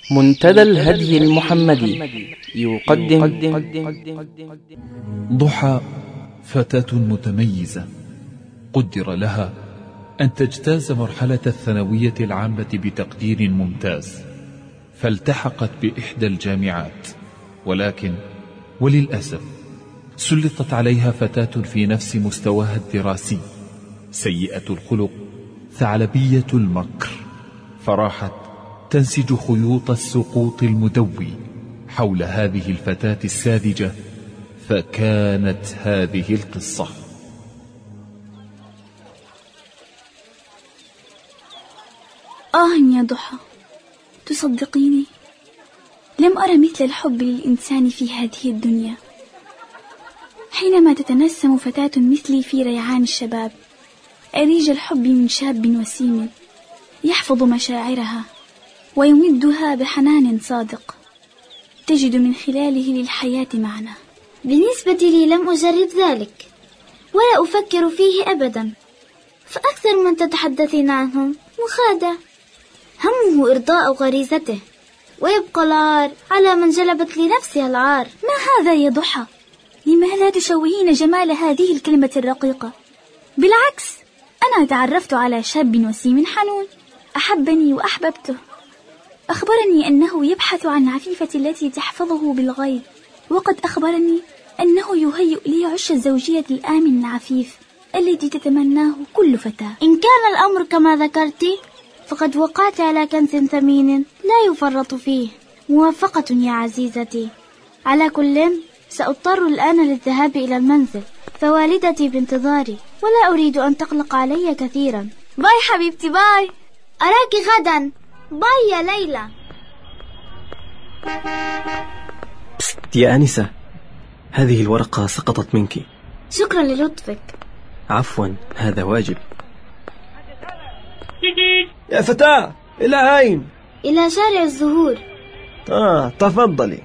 منتدى الهدي المحمدي يقدم ضحى فتاة متميزة قدر لها أن تجتاز مرحلة الثانوية العامة بتقدير ممتاز، فالتحقت بإحدى الجامعات، ولكن وللأسف سلطت عليها فتاة في نفس مستواها الدراسي، سيئة الخلق ثعلبية المكر، فراحت تنسج خيوط السقوط المدوي حول هذه الفتاة الساذجة. فكانت هذه القصة. يا ضحى، تصدقيني لم أرى مثل الحب للإنسان في هذه الدنيا. حينما تتنسم فتاة مثلي في ريعان الشباب أريج الحب من شاب وسيم يحفظ مشاعرها ويمدها بحنان صادق تجد من خلاله للحياة معنى. بالنسبة لي لم أجرب ذلك ولا أفكر فيه أبدا، فأكثر من تتحدثين عنهم مخادع، همه إرضاء غريزته ويبقى العار على من جلبت لنفسها العار. ما هذا يا ضحى؟ لما لا تشوهين جمال هذه الكلمة الرقيقة؟ بالعكس، أنا تعرفت على شاب وسيم حنون أحبني وأحببته. أخبرني أنه يبحث عن عفيفة التي تحفظه بالغيب، وقد أخبرني أنه يهيئ لي عش الزوجية الآمن العفيف الذي تتمناه كل فتاة. إن كان الأمر كما ذكرت فقد وقعت على كنز ثمين لا يفرط فيه. موافقة يا عزيزتي. على كل سأضطر الآن للذهاب إلى المنزل، فوالدتي بانتظاري ولا أريد أن تقلق علي كثيرا. باي حبيبتي، باي، أراك غدا. باي يا ليلى. بست يا آنسة، هذه الورقة سقطت منك. شكرا للطفك. عفوا، هذا واجب. يا فتاة، إلى أين؟ إلى شارع الزهور. تفضلي.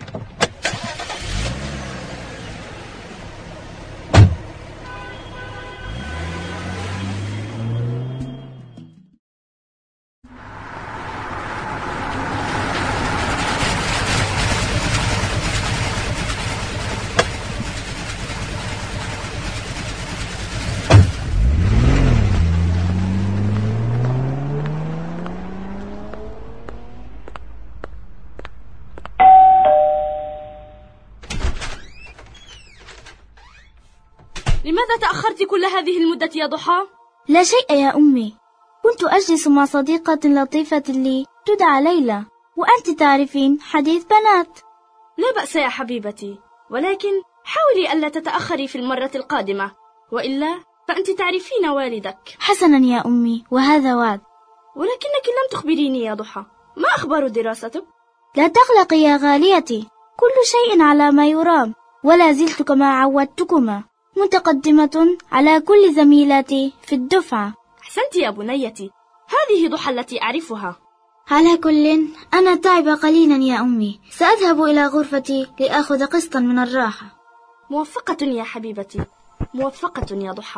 لماذا تأخرت كل هذه المدة يا ضحى؟ لا شيء يا أمي، كنت أجلس مع صديقة لطيفة لي تدعى ليلى، وأنت تعرفين حديث بنات. لا بأس يا حبيبتي، ولكن حاولي ألا تتأخري في المرة القادمة، وإلا فأنت تعرفين والدك. حسنا يا أمي، وهذا وعد. ولكنك لم تخبريني يا ضحى، ما أخبار دراستك؟ لا تقلقي يا غاليتي، كل شيء على ما يرام، ولا زلت كما عودتكما متقدمة على كل زميلاتي في الدفعة. أحسنت يا بنيتي، هذه ضحى التي أعرفها. على كل أنا تعب قليلا يا أمي، سأذهب إلى غرفتي لأخذ قسطا من الراحة. موفقة يا حبيبتي، موفقة يا ضحى.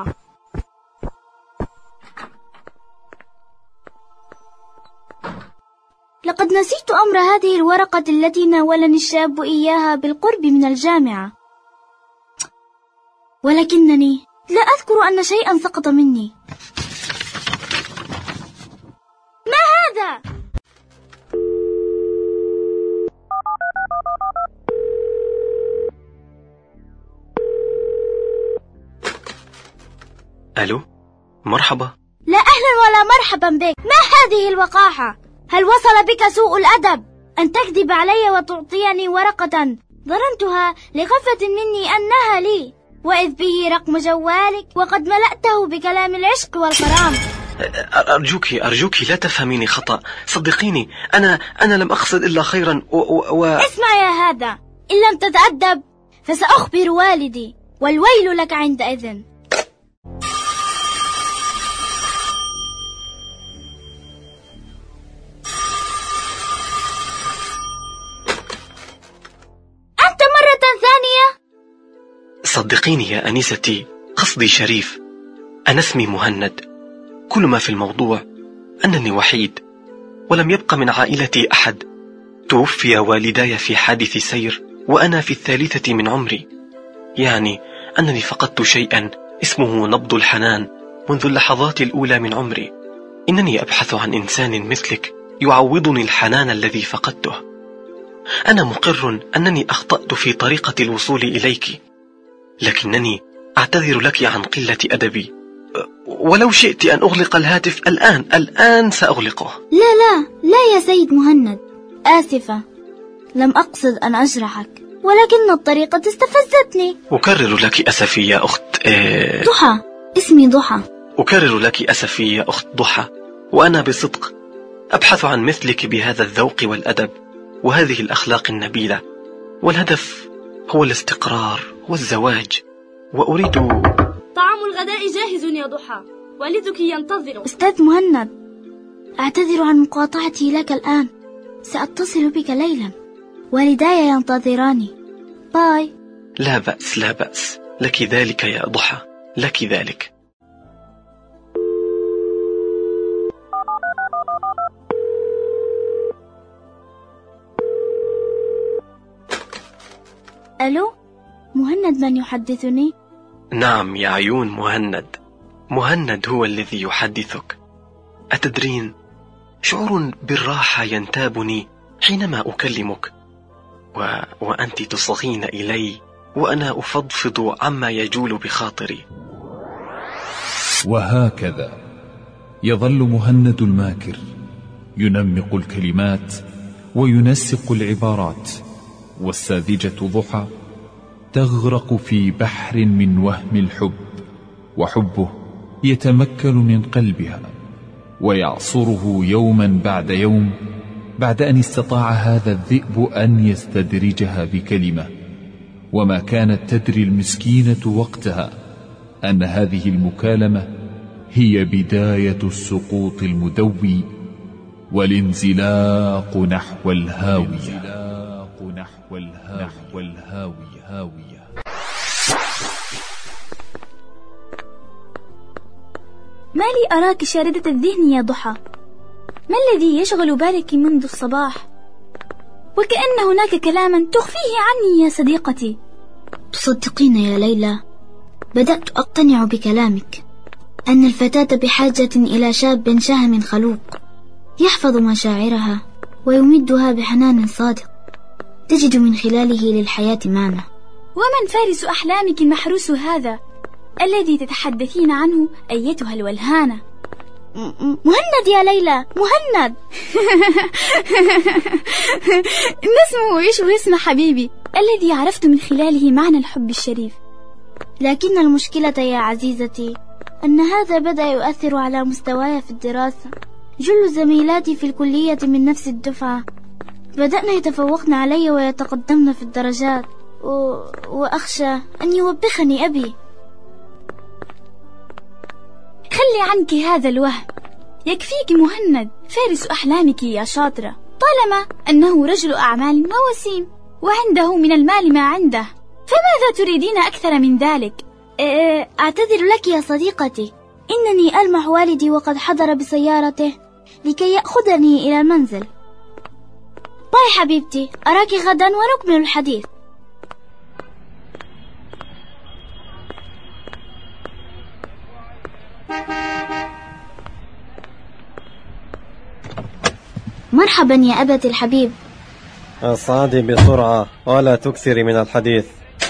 لقد نسيت أمر هذه الورقة التي ناولني الشاب إياها بالقرب من الجامعة، ولكنني لا أذكر أن شيئا سقط مني. ما هذا؟ ألو، مرحبا. لا أهلا ولا مرحبا بك. ما هذه الوقاحة؟ هل وصل بك سوء الأدب أن تكذب علي وتعطيني ورقة ظننتها لغفلة مني أنها لي، وإذ به رقم جوالك وقد ملأته بكلام العشق والغرام؟ أرجوك لا تفهميني خطأ، صدقيني، أنا لم أقصد إلا خيرا اسمع يا هذا، إن لم تتأدب فسأخبر والدي، والويل لك عندئذ. أنت مرة ثانية؟ صدقيني يا أنيستي، قصدي شريف. أنا اسمي مهند. كل ما في الموضوع أنني وحيد، ولم يبق من عائلتي أحد، توفي والداي في حادث سير وأنا في 3 من عمري، يعني أنني فقدت شيئا اسمه نبض الحنان منذ اللحظات الأولى من عمري. إنني أبحث عن إنسان مثلك يعوضني الحنان الذي فقدته. أنا مقر أنني أخطأت في طريقة الوصول إليك، لكنني أعتذر لك عن قلة أدبي. ولو شئت أن أغلق الهاتف الآن سأغلقه. لا يا سيد مهند، آسفة، لم أقصد أن أجرحك، ولكن الطريقة استفزتني. أكرر لك أسفي يا أخت ضحى، اسمي ضحى. أكرر لك أسفي يا أخت ضحى، وأنا بصدق أبحث عن مثلك بهذا الذوق والأدب وهذه الأخلاق النبيلة، والهدف هو الاستقرار والزواج، وأريد... طعام الغداء جاهز يا ضحى، والدك ينتظر. أستاذ مهند، أعتذر عن مقاطعتي لك الآن، سأتصل بك ليلا، والداي ينتظراني. باي. لا بأس لا بأس، لك ذلك يا ضحى، لك ذلك. ألو، مهند من يحدثني؟ نعم يا عيون، مهند هو الذي يحدثك. أتدرين، شعور بالراحة ينتابني حينما أكلمك، وأنت تصغين إلي وأنا أفضفض عما يجول بخاطري. وهكذا يظل مهند الماكر ينمق الكلمات وينسق العبارات، والساذجة ضحى تغرق في بحر من وهم الحب، وحبه يتمكن من قلبها ويعصره يوما بعد يوم، بعد أن استطاع هذا الذئب أن يستدرجها بكلمة. وما كانت تدري المسكينة وقتها أن هذه المكالمة هي بداية السقوط المدوي والانزلاق نحو الهاوية. ما لي أراك شاردة الذهن يا ضحى؟ ما الذي يشغل بالك منذ الصباح؟ وكأن هناك كلاما تخفيه عني يا صديقتي. تصدقين يا ليلى، بدأت أقتنع بكلامك، أن الفتاة بحاجة إلى شاب شهم خلوق يحفظ مشاعرها ويمدها بحنان صادق تجد من خلاله للحياة معنى. ومن فارس أحلامك المحروس هذا الذي تتحدثين عنه أيتها الولهانة؟ مهند يا ليلى، مهند. اسمه يشبه اسم حبيبي الذي عرفت من خلاله معنى الحب الشريف. لكن المشكلة يا عزيزتي أن هذا بدأ يؤثر على مستواي في الدراسة. جل زميلاتي في الكلية من نفس الدفعة بدأنا يتفوقن علي ويتقدمن في الدرجات، وأخشى أن يوبخني أبي. خلي عنك هذا الوهم، يكفيك مهند فارس أحلامك يا شاطرة، طالما أنه رجل أعمال ووسيم وعنده من المال ما عنده، فماذا تريدين أكثر من ذلك؟ أعتذر لك يا صديقتي، إنني ألمح والدي وقد حضر بسيارته لكي يأخذني إلى المنزل. باي حبيبتي، أراك غدا ونكمل الحديث. مرحبا يا أبتي الحبيب. اصعدي بسرعة ولا تكثري من الحديث.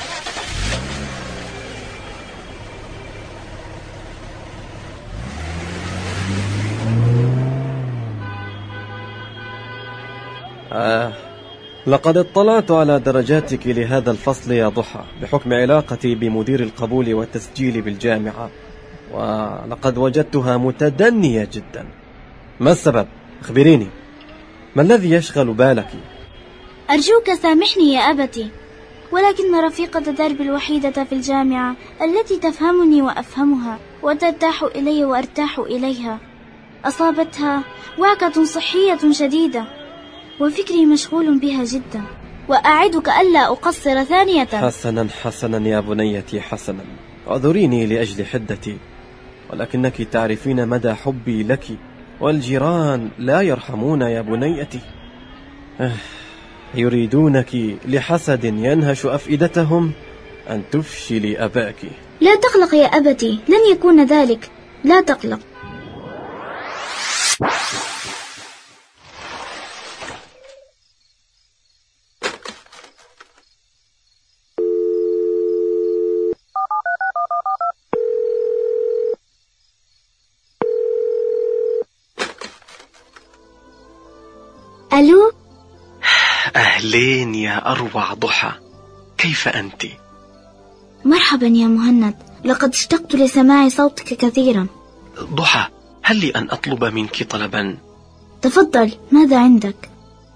لقد اطلعت على درجاتك لهذا الفصل يا ضحى بحكم علاقتي بمدير القبول والتسجيل بالجامعة، ولقد وجدتها متدنية جدا. ما السبب؟ أخبريني، ما الذي يشغل بالك؟ أرجوك سامحني يا أبتي، ولكن رفيقة دربي الوحيدة في الجامعة التي تفهمني وأفهمها وترتاح إلي وأرتاح إليها أصابتها وعكة صحية شديدة، وفكري مشغول بها جدا، وأعدك ألا أقصر ثانية. حسنا يا بنيتي، حسنا. اعذريني لأجل حدتي، ولكنك تعرفين مدى حبي لك، والجيران لا يرحمون يا بنيتي. يريدونك لحسد ينهش أفئدتهم أن تفشلي أباك. لا تقلق يا أبتي، لن يكون ذلك، لا تقلق. ألو؟ أهلين يا أروع ضحى، كيف أنت؟ مرحبا يا مهند، لقد اشتقت لسماع صوتك كثيرا. ضحى، هل لي أن أطلب منك طلبا؟ تفضل، ماذا عندك؟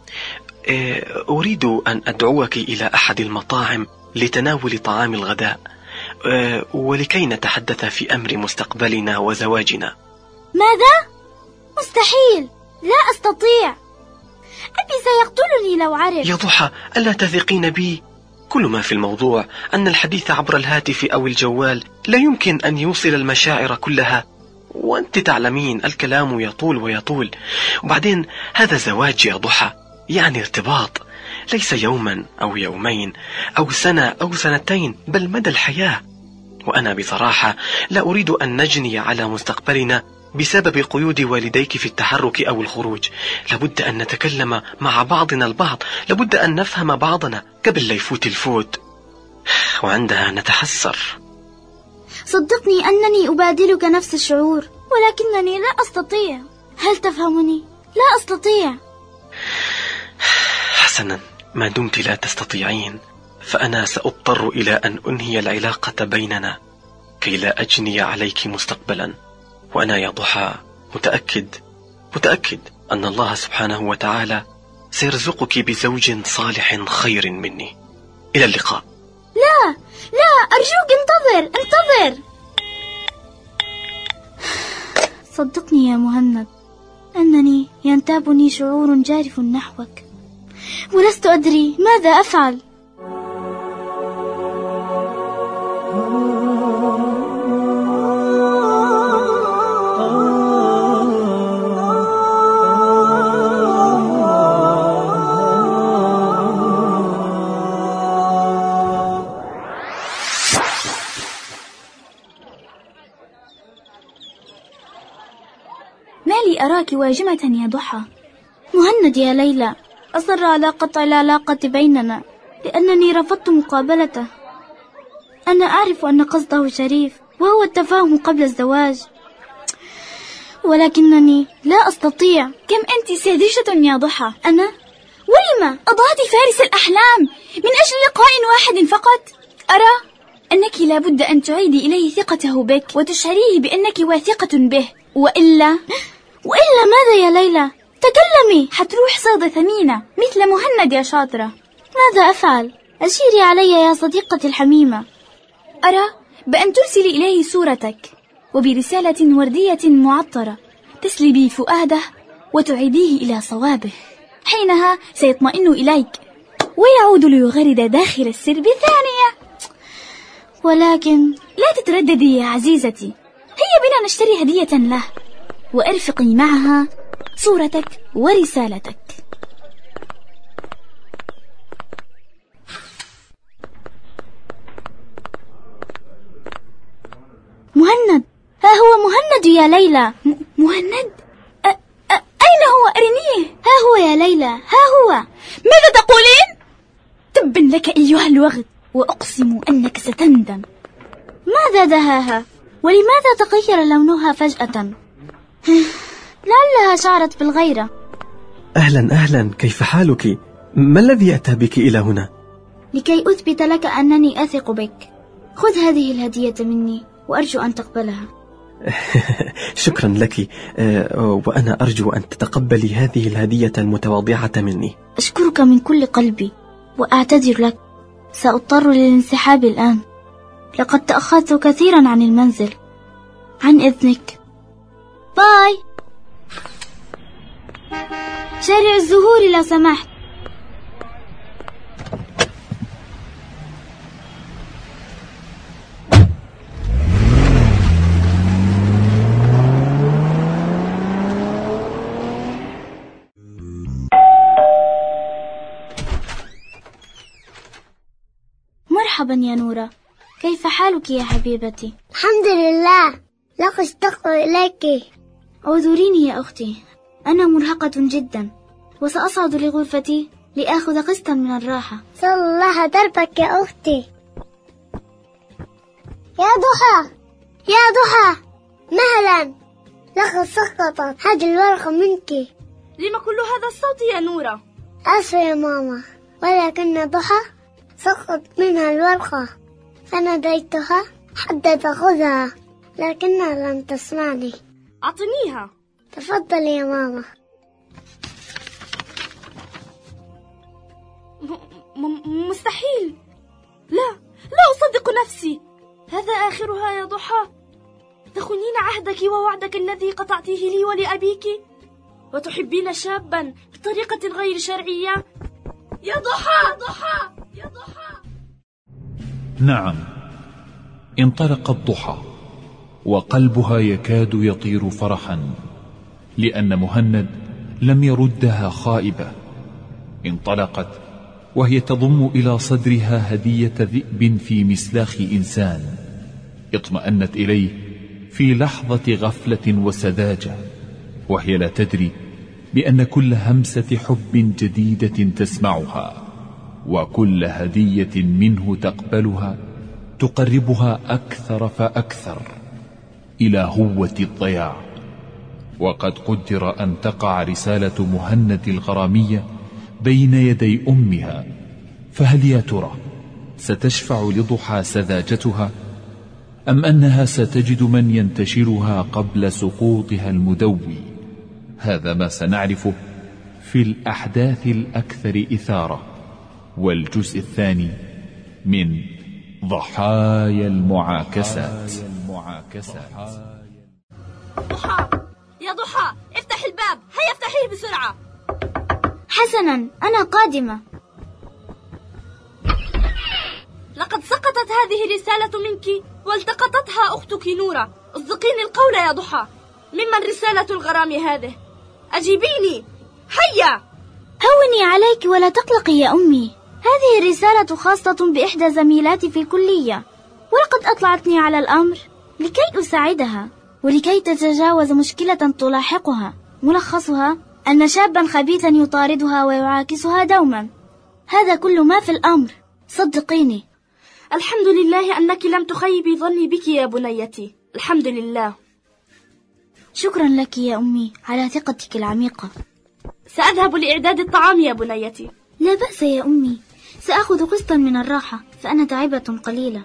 أريد أن أدعوك إلى أحد المطاعم لتناول طعام الغداء، ولكي نتحدث في أمر مستقبلنا وزواجنا. ماذا؟ مستحيل، لا أستطيع، أبي سيقتلني لو عرف. يا ضحى، ألا تثقين بي؟ كل ما في الموضوع أن الحديث عبر الهاتف أو الجوال لا يمكن أن يوصل المشاعر كلها، وأنت تعلمين الكلام يطول ويطول. وبعدين هذا زواج يا ضحى، يعني ارتباط، ليس يوما أو يومين أو سنة أو سنتين، بل مدى الحياة. وأنا بصراحة لا أريد أن نجني على مستقبلنا بسبب قيود والديك في التحرك أو الخروج. لابد أن نتكلم مع بعضنا البعض، لابد أن نفهم بعضنا قبل لا يفوت الفوت، وعندها نتحسر. صدقني أنني أبادلك نفس الشعور، ولكنني لا أستطيع. هل تفهمني؟ لا أستطيع. حسنا، ما دمت لا تستطيعين فأنا سأضطر إلى أن أنهي العلاقة بيننا كي لا أجني عليك مستقبلا. وأنا يا ضحى متأكد أن الله سبحانه وتعالى سيرزقك بزوج صالح خير مني. إلى اللقاء. لا أرجوك، انتظر. صدقني يا مهند أنني ينتابني شعور جارف نحوك، ولست أدري ماذا أفعل. ما لي أراك واجمة يا ضحى؟ مهند يا ليلى أصر على قطع العلاقة بيننا لأنني رفضت مقابلته. أنا أعرف أن قصده شريف وهو التفاهم قبل الزواج، ولكنني لا أستطيع. كم أنت ساذجة يا ضحى. أنا؟ ولم؟ أضعت فارس الأحلام من أجل لقاء واحد فقط. أرى أنك لابد أن تعيدي إليه ثقته بك وتشعريه بأنك واثقة به، وإلا ماذا يا ليلى؟ تكلمي. حتروح صيدة ثمينة مثل مهند يا شاطرة. ماذا أفعل؟ أشيري علي يا صديقتي الحميمة. أرى بأن ترسلي إليه صورتك وبرسالة وردية معطرة تسلبي فؤاده وتعيديه إلى صوابه. حينها سيطمئن إليك ويعود ليغرد داخل السرب ثانية. ولكن لا تترددي يا عزيزتي، هيا بنا نشتري هدية له وأرفقي معها صورتك ورسالتك. مهند، ها هو مهند يا ليلى. مهند؟ أين هو؟ أرنيه. ها هو يا ليلى، ها هو. ماذا تقولين؟ تبا لك أيها الوغد، وأقسم أنك ستندم. ماذا دهاها؟ ولماذا تغير لونها فجأة؟ لعلها شعرت بالغيرة. أهلا، كيف حالك؟ ما الذي أتى بك إلى هنا؟ لكي أثبت لك أنني أثق بك. خذ هذه الهدية مني وأرجو أن تقبلها. شكرا لك، وأنا أرجو أن تتقبلي هذه الهدية المتواضعة مني. أشكرك من كل قلبي وأعتذر لك، سأضطر للانسحاب الآن، لقد تأخرت كثيرا عن المنزل. عن إذنك، باي. شارع الزهور لو سمحت. مرحبا يا نورة، كيف حالك يا حبيبتي؟ الحمد لله، لقد اشتقت إليك. اعذريني يا أختي، أنا مرهقة جدا، وسأصعد لغرفتي لآخذ قسطا من الراحة. صلى الله دربك يا أختي. يا ضحى، يا ضحى، مهلا، لقد سقطت هذه الورقة منك. لما كل هذا الصوت يا نورة؟ آسفة يا ماما، ولكن ضحى سقط منها الورقة، فناديتها حتى تأخذها لكنها لم تسمعني. أعطنيها. تفضل يا ماما. مستحيل، لا أصدق نفسي. هذا آخرها يا ضحى؟ تخونين عهدك ووعدك الذي قطعتيه لي ولأبيك، وتحبين شابا بطريقة غير شرعية. يا ضحى، ضحى، يا ضحى. نعم، انطلقت ضحى وقلبها يكاد يطير فرحا، لأن مهند لم يردها خائبة. انطلقت وهي تضم إلى صدرها هدية ذئب في مسلاخ إنسان، اطمأنت إليه في لحظة غفلة وسذاجة، وهي لا تدري بأن كل همسة حب جديدة تسمعها وكل هدية منه تقبلها تقربها أكثر فأكثر إلى هوة الضياع. وقد قدر أن تقع رسالة مهند الغرامية بين يدي أمها، فهل يا ترى ستشفع لضحى سذاجتها، أم أنها ستجد من ينتشرها قبل سقوطها المدوي؟ هذا ما سنعرفه في الأحداث الأكثر إثارة، والجزء الثاني من ضحايا المعاكسات. ضحى، يا ضحى، افتح الباب، هيا افتحيه بسرعة. حسنا، أنا قادمة. لقد سقطت هذه الرسالة منك والتقطتها أختك نورة. اصدقيني القول يا ضحى، ممن رسالة الغرام هذه؟ أجيبيني، هيا. هوني عليك ولا تقلقي يا أمي، هذه الرسالة خاصة بإحدى زميلاتي في الكلية، ولقد أطلعتني على الأمر لكي أساعدها ولكي تتجاوز مشكلة تلاحقها. ملخصها أن شابا خبيثا يطاردها ويعاكسها دوما. هذا كل ما في الأمر، صدقيني. الحمد لله أنك لم تخيبي ظني بك يا بنيتي، الحمد لله. شكرا لك يا أمي على ثقتك العميقة. سأذهب لإعداد الطعام يا بنيتي. لا بأس يا أمي، سأخذ قسطا من الراحة فأنا تعبة قليلة.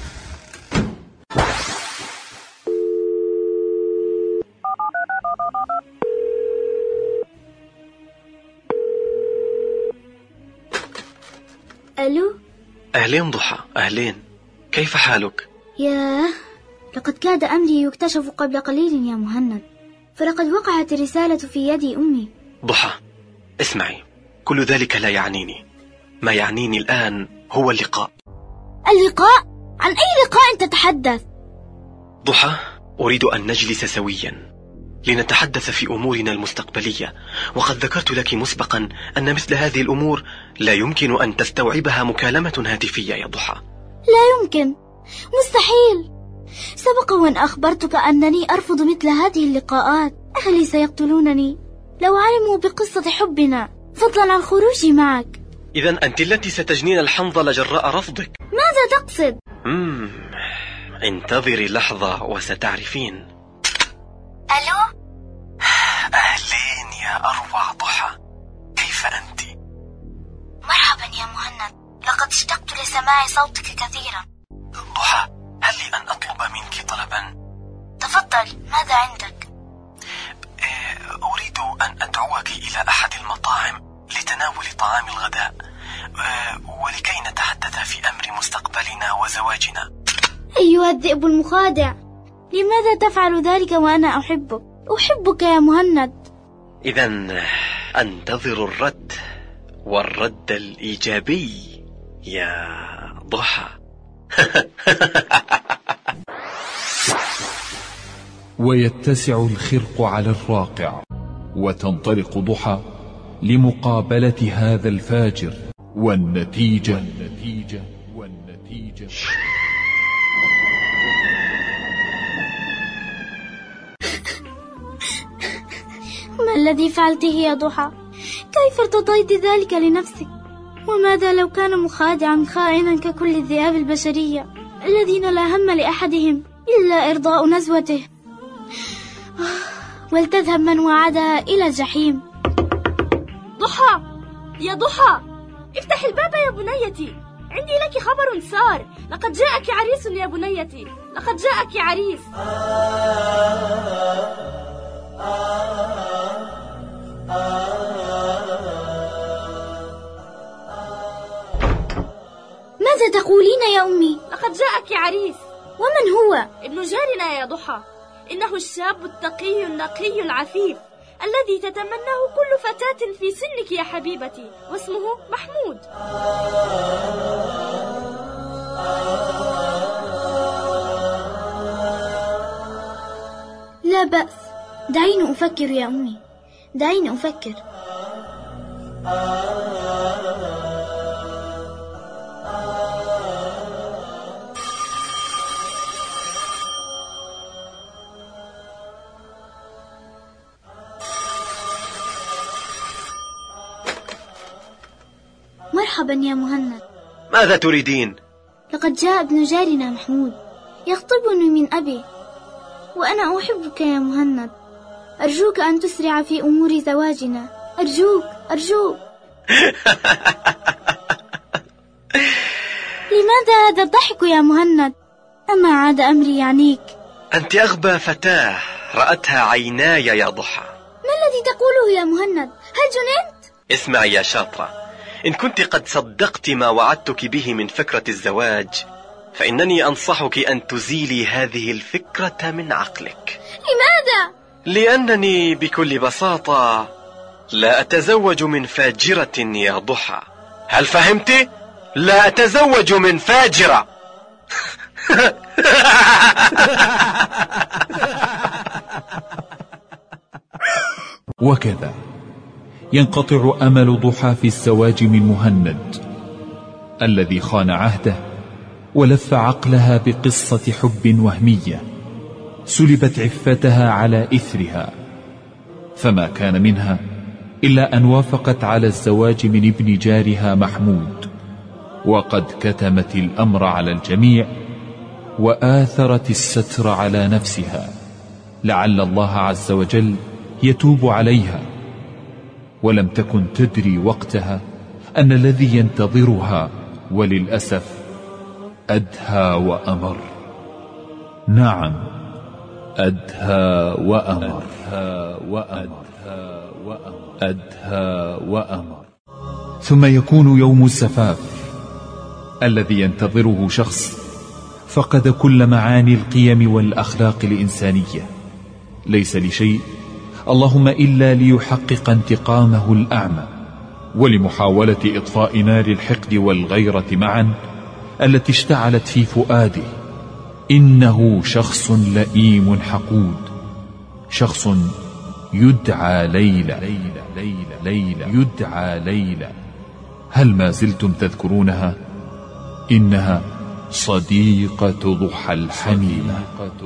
ألو. أهلين ضحى، أهلين، كيف حالك؟ ياه، لقد كاد أمري يكتشف قبل قليل يا مهند، فلقد وقعت الرسالة في يد أمي. ضحى، اسمعي، كل ذلك لا يعنيني. ما يعنيني الآن هو اللقاء. اللقاء؟ عن أي لقاء تتحدث؟ ضحى، أريد أن نجلس سويا لنتحدث في أمورنا المستقبلية، وقد ذكرت لك مسبقا أن مثل هذه الأمور لا يمكن أن تستوعبها مكالمة هاتفية يا ضحى. لا يمكن، مستحيل. سبق وأن أخبرتك أنني أرفض مثل هذه اللقاءات. أهلي سيقتلونني لو علموا بقصة حبنا، فضلا عن خروجي معك. إذن أنت التي ستجنين الحنظل جراء رفضك. ماذا تقصد؟ انتظري لحظة وستعرفين. ألو. أهلين يا أروع ضحى، كيف أنت؟ مرحبا يا مهند، لقد اشتقت لسماع صوتك كثيرا. ضحى، هل لي أن أطلب منك طلبا؟ تفضل، ماذا عندك؟ أريد أن أدعوك إلى أحد المطاعم لتناول طعام الغداء، ولكي نتحدث في أمر مستقبلنا وزواجنا. أيها الذئب المخادع، لماذا تفعل ذلك وأنا أحبك؟ أحبك يا مهند. إذن أنتظر الرد، والرد الإيجابي يا ضحى. ويتسع الخرق على الراقع، وتنطلق ضحى لمقابلة هذا الفاجر، والنتيجة ما الذي فعلته يا ضحى؟ كيف ارتضيت ذلك لنفسك؟ وماذا لو كان مخادعا خائنا ككل الذئاب البشرية الذين لا هم لأحدهم إلا إرضاء نزوته؟ ولتذهب من وعدها إلى الجحيم. ضحى يا ضحى، افتح الباب يا بنيتي، عندي لك خبر سار. لقد جاءك عريس يا بنيتي، لقد جاءك عريس. ماذا تقولين يا أمي؟ لقد جاءك عريس. ومن هو؟ ابن جارنا يا ضحى، إنه الشاب التقي النقي العفيف الذي تتمناه كل فتاة في سنك يا حبيبتي، واسمه محمود. لا بأس، دعيني أفكر يا أمي، دعيني أفكر. مرحبا يا مهند. ماذا تريدين؟ لقد جاء ابن جارنا محمود يخطبني من أبي، وأنا أحبك يا مهند. أرجوك أن تسرع في أمور زواجنا، أرجوك أرجوك. لماذا هذا الضحك يا مهند؟ أما عاد أمري يعنيك؟ أنت أغبى فتاة رأتها عيناي يا ضحى. ما الذي تقوله يا مهند؟ هل جننت؟ اسمعي يا شاطرة، إن كنت قد صدقت ما وعدتك به من فكرة الزواج، فإنني أنصحك أن تزيلي هذه الفكرة من عقلك. لماذا؟ لأنني بكل بساطة لا أتزوج من فاجرة يا ضحى. هل فهمت؟ لا أتزوج من فاجرة. وكذا ينقطع أمل ضحى في الزواج من مهند الذي خان عهده ولف عقلها بقصة حب وهمية سلبت عفتها على إثرها، فما كان منها إلا أن وافقت على الزواج من ابن جارها محمود، وقد كتمت الأمر على الجميع وآثرت الستر على نفسها، لعل الله عز وجل يتوب عليها. ولم تكن تدري وقتها أن الذي ينتظرها وللأسف أدهى وأمر. نعم، أدهى وأمر، أدهى وأمر. ثم يكون يوم الزفاف الذي ينتظره شخص فقد كل معاني القيم والأخلاق الإنسانية، ليس لشيء اللهم إلا ليحقق انتقامه الأعمى، ولمحاولة إطفاء نار الحقد والغيرة معا التي اشتعلت في فؤاده. إنه شخص لئيم حقود، شخص يدعى ليلى، يدعى ليلى. هل ما زلتم تذكرونها؟ إنها صديقة ضحى الحميمة،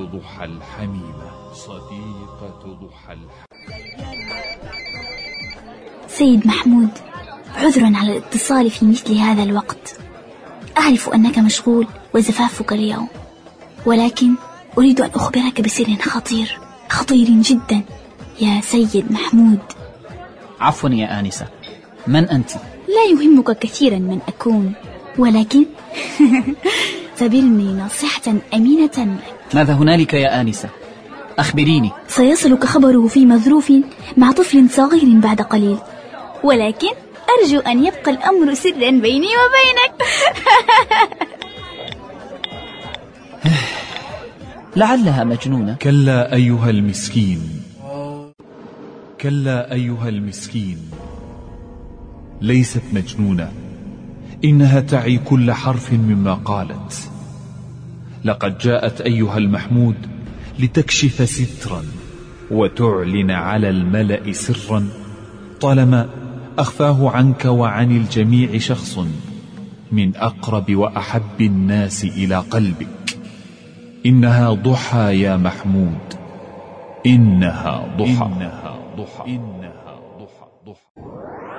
صديقة ضحى الحميمة. سيد محمود، عذرا على الاتصال في مثل هذا الوقت. أعرف أنك مشغول وزفافك اليوم، ولكن أريد أن أخبرك بسر خطير جدا يا سيد محمود. عفوا يا آنسة، من أنت؟ لا يهمك كثيرا من أكون، ولكن اعتبرني نصيحة أمينة لك. ماذا هنالك يا آنسة؟ أخبريني. سيصلك خبره في مظروف مع طفل صغير بعد قليل، ولكن أرجو أن يبقى الأمر سرا بيني وبينك. لعلها مجنونة. كلا أيها المسكين، كلا أيها المسكين، ليست مجنونة، إنها تعي كل حرف مما قالت. لقد جاءت أيها المحمود لتكشف سترا وتعلن على الملأ سرا طالما أخفاه عنك وعن الجميع شخص من أقرب وأحب الناس إلى قلبك. إنها ضحى يا محمود، إنها ضحى، إنها ضحى، إنها ضحى، ضحى.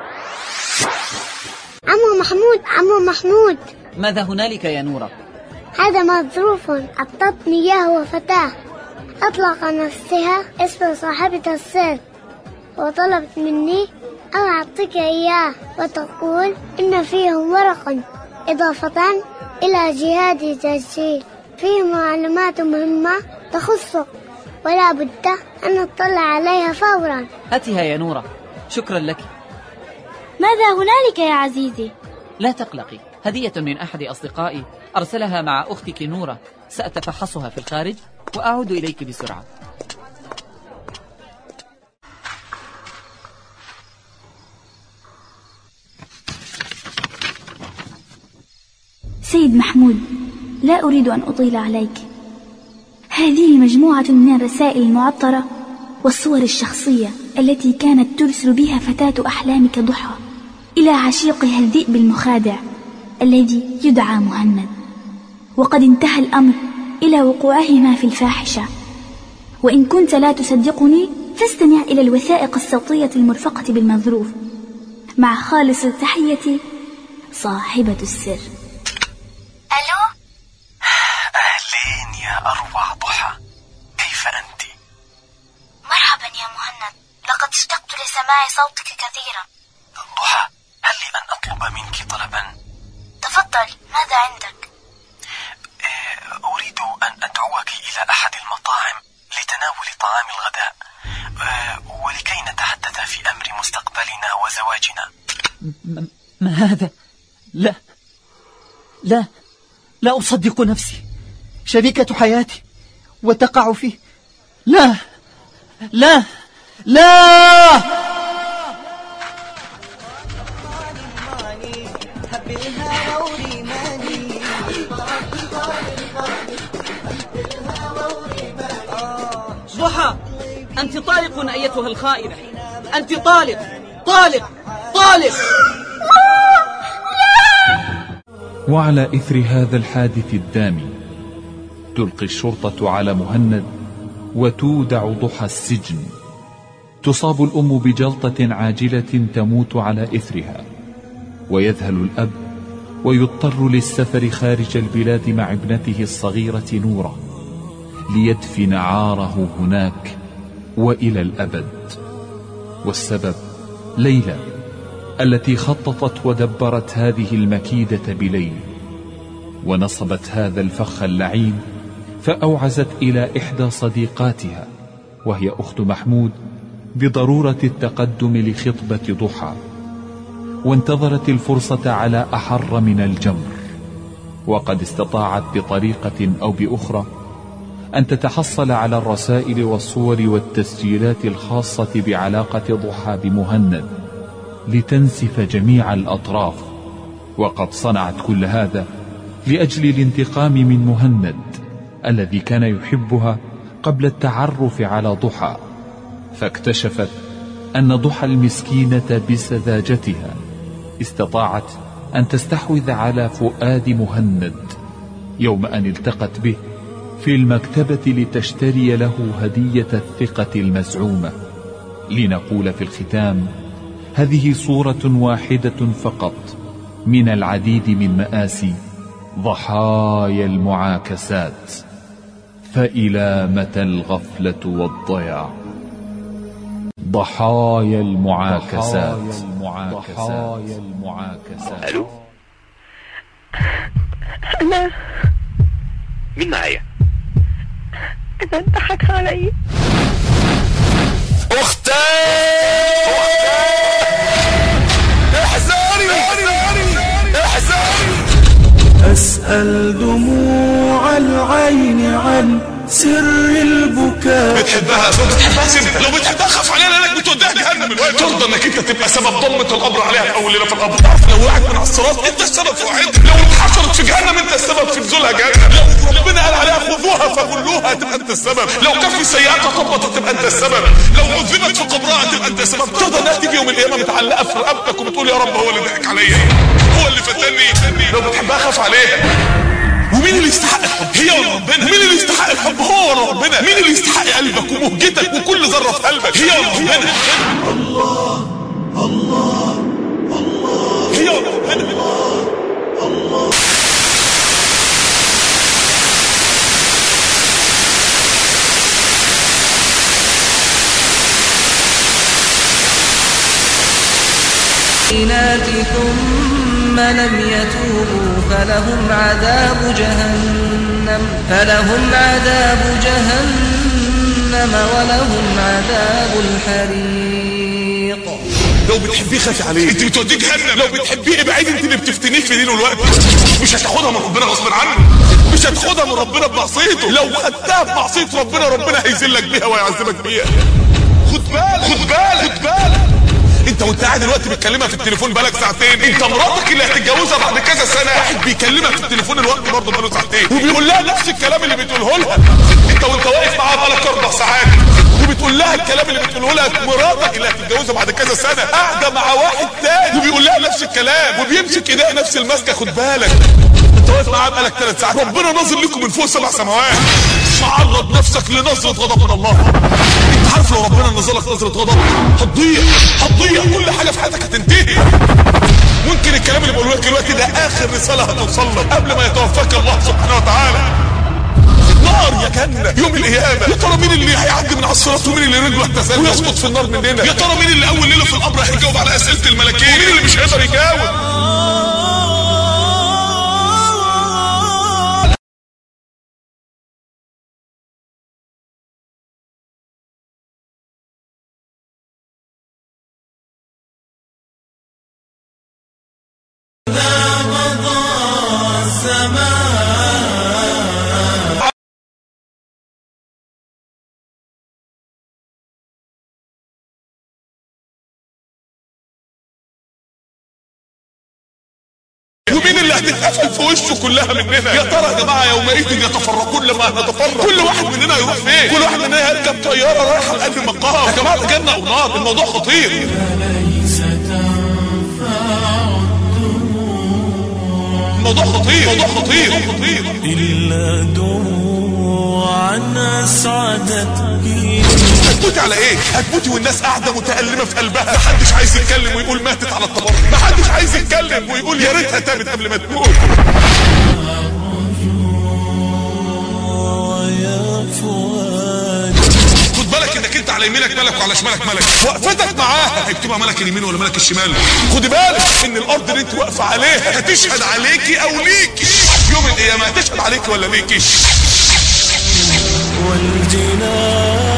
عمو محمود، ماذا هنالك يا نورة؟ هذا مظروف أعطتني إياه فتاة أطلق نفسها اسم صاحبة السر، وطلبت مني أن أعطيك إياه، وتقول إن فيه ورق إضافة إلى جهاز التسجيل فيه معلومات مهمة تخصك، ولا بد أن نطلع عليها فورا. هاتها يا نورة، شكرا لك. ماذا هنالك يا عزيزي؟ لا تقلقي، هدية من أحد أصدقائي أرسلها مع أختك نورة، سأتفحصها في الخارج وأعود إليك بسرعة. سيد محمود، لا أريد أن أطيل عليك. هذه مجموعة من الرسائل المعطرة والصور الشخصية التي كانت ترسل بها فتاة أحلامك ضحى إلى عشيقها الذئب المخادع الذي يدعى مهند، وقد انتهى الأمر إلى وقوعهما في الفاحشة. وإن كنت لا تصدقني فاستمع إلى الوثائق الصوتية المرفقة بالمظروف. مع خالص التحية، صاحبة السر. ألو؟ أهلين يا أروع ضحى، كيف أنت؟ مرحبا يا مهند، لقد اشتقت لسماع صوتك كثيرا. ضحى، هل لي أن أطلب منك طلبا؟ تفضل، ماذا عندك؟ أريد أن أدعوك إلى أحد المطاعم لتناول طعام الغداء، ولكي نتحدث في أمر مستقبلنا وزواجنا. ما هذا؟ لا لا لا أصدق نفسي، شريكة حياتي وتقع فيه. لا لا لا. ضحى، أنت طالق أيتها الخائنة، أنت طالق طالق طالق. وعلى إثر هذا الحادث الدامي تلقي الشرطة على مهند وتودع ضحى السجن. تصاب الأم بجلطة عاجلة تموت على إثرها، ويذهل الأب ويضطر للسفر خارج البلاد مع ابنته الصغيرة نورة ليدفن عاره هناك وإلى الأبد. والسبب ليلى التي خططت ودبرت هذه المكيدة بليل، ونصبت هذا الفخ اللعين، فأوعزت إلى إحدى صديقاتها وهي أخت محمود بضرورة التقدم لخطبة ضحى، وانتظرت الفرصة على أحر من الجمر، وقد استطاعت بطريقة أو بأخرى أن تتحصل على الرسائل والصور والتسجيلات الخاصة بعلاقة ضحى بمهند لتنسف جميع الأطراف. وقد صنعت كل هذا لأجل الانتقام من مهند الذي كان يحبها قبل التعرف على ضحى. فاكتشفت أن ضحى المسكينة بسذاجتها استطاعت أن تستحوذ على فؤاد مهند يوم أن التقت به في المكتبة لتشتري له هدية الثقة المزعومة. لنقول في الختام، هذه صورة واحدة فقط من العديد من مآسي ضحايا المعاكسات. فإلى متى الغفلة والضياع؟ ضحايا المعاكسات. ضحايا المعاكسات. ألو؟ أنا مين معايا؟ إذا انضحك علي. أختي! احذري! احذري! أسأل دموع العين عن سر البكاء. بتحبها سيبها، لو بتحبها خاف عليها لانك بتوديها جهنم. ترضى انك انت تبقى سبب ضلمة القبر عليها في اول ليله في القبر؟ تعرف لو وقعت من على الصراط انت السبب في وقعتها، لو اتحشرت في جهنم انت السبب في نزولها جهنم، لو ربنا قال عليها خذوها فغلوها تبقى انت السبب، لو كان في سيئاتها طبطت تبقى انت السبب، لو عذبت في قبرها تبقى انت السبب. ترضى انها تيجي يوم القيامه متعلقه في رقبتك وبتقول يا رب هو اللي ضحك عليا، هو اللي فتني، لو بتحبها خاف عليها. ومين اللي يستحق الحب؟ هي ولا ربنا؟ مين اللي يستحق الحب؟ هو ولا ربنا؟ مين اللي يستحق قلبك ومهجتك وكل ذره في قلبك؟ هي ولا ربنا؟ الله الله الله. هي ولا ربنا؟ الله. ثم لم يتوبوا فلهم عذاب جهنم ولهم عذاب الحريق. لو بتحبيه خافي عليه، انت بتوديه جهنم. لو بتحبيه ابعدي، انت اللي بتفتنيه في دينه الوقت. مش هتاخدها من ربنا غصب عنه، مش هتاخدها من ربنا بمعصيته. لو خدتها بمعصيه ربنا هيذلك بيها ويعذبك بيها. خد بالك انت وانت قاعد دلوقتي بتكلمها في التليفون بقالك ساعتين، انت مراتك اللي هتتجوزها بعد كذا سنه واحد بيكلمك في التليفون الوقت برضه بقاله ساعتين وبيقول لها نفس الكلام اللي بتقوله لها. انت وانت واقف معاها بقالك 4 ساعات وبتقول لها الكلام اللي بتقوله لها. مراتك اللي هتتجوزها بعد كذا سنه قاعده مع واحد تاني وبيقول لها نفس الكلام وبيمسك ايديها نفس المسكه. خد بالك انت واقف معاها بقالك 3 ساعات، ربنا نازل لكم من فوق 7 سماوات. تعرض نفسك لنظره غضب من الله. انت عارف لو ربنا نزلك نظره غضب هتضيع كل حاجه في حياتك، هتنتهي. ممكن الكلام اللي بقوله لك دلوقتي ده اخر رساله هتوصل لك قبل ما يتوفاك الله سبحانه وتعالى. نار يا جنه يوم القيامه. يا ترى مين اللي هيعدي من على الصراط ومين اللي رجله هتزل ويسقط في النار مننا؟ يا ترى مين اللي اول ليله في القبر هيجاوب على اسئله الملائكه ومين اللي مش هيقدر يجاوب؟ ومين اللي هتتقفل في وشه كلها مننا؟ يا ترى يا جماعه يومئذ يتفرقون لما نتفرق. كل واحد مننا هيروح فين؟ كل واحد مننا هيركب طياره رايحه لقلب المقام. يا جماعه ده جنه او نار، الموضوع خطير. الموضوع خطير إلا دموعا أسعدتني. هتموتي على ايه؟ هتموتي والناس قاعده متألمه في قلبها، محدش عايز يتكلم ويقول ماتت على التبرع، محدش عايز يتكلم ويقول يا ريتها تابت قبل ما تموت. خد بالك انك انت على يمينك ملك وعلى شمالك ملك، وقفتك معاها هيكتبها ملك اليمين ولا ملك الشمال. خدي بالك ان الارض اللي انت واقفه عليها هتشهد عليكي او ليكي يوم القيامه، هتشهد عليكي ولا ليكي. والجنان